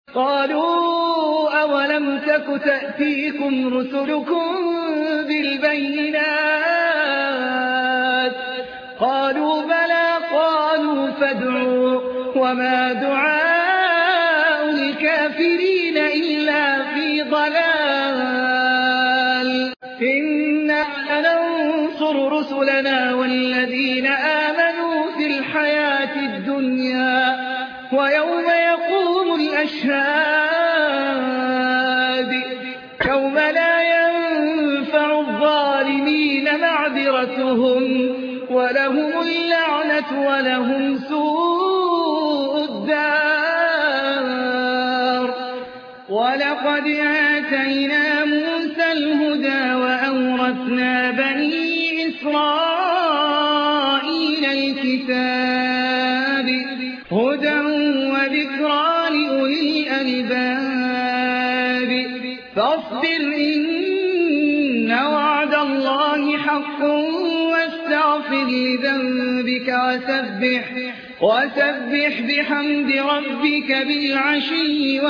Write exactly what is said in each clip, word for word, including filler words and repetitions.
قالوا أولم تك تأتيكم رسلكم بالبينات قالوا بلى قالوا فادعوا وما دعاء الكافرين إلا في ضلال إنا لننصر رسلنا والذين آمنوا في الحياة الدنيا ويوم يقوم الأشهاد يوم لا ينفع الظالمين معذرتهم ولهم اللعنة ولهم سوء الدار ولقد آتينا موسى الهدى وأورثنا بني إسرائيل الكتاب هدى وذكرى لأولي الألباب فاصبر إن وعد الله حق واستغفر لذنبك وسبح, وسبح بحمد ربك بالعشي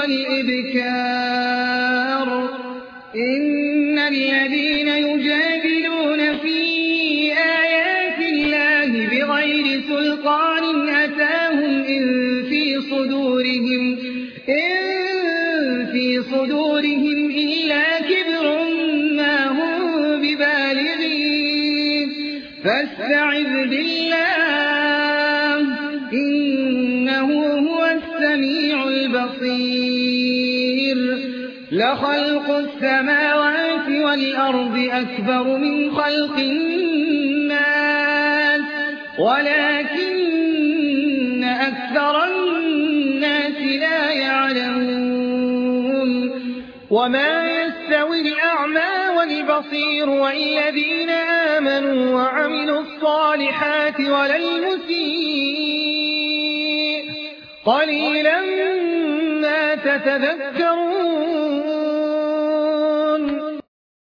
والإبكار إن الذين يجادلون في آيات الله بغير سلطان أتاهم إن في صدورهم إن في صدورهم إلا كبر ما هم ببالغين فاستعذ بالله إنه هو السميع البصير لخلق السماوات والأرض أكبر من خلق الناس ولكن أكثر الناس لا يعلمون وما يستوي الأعمى والبصير والذين آمنوا وعملوا الصالحات ولا المسيء قليلا ما تتذكرون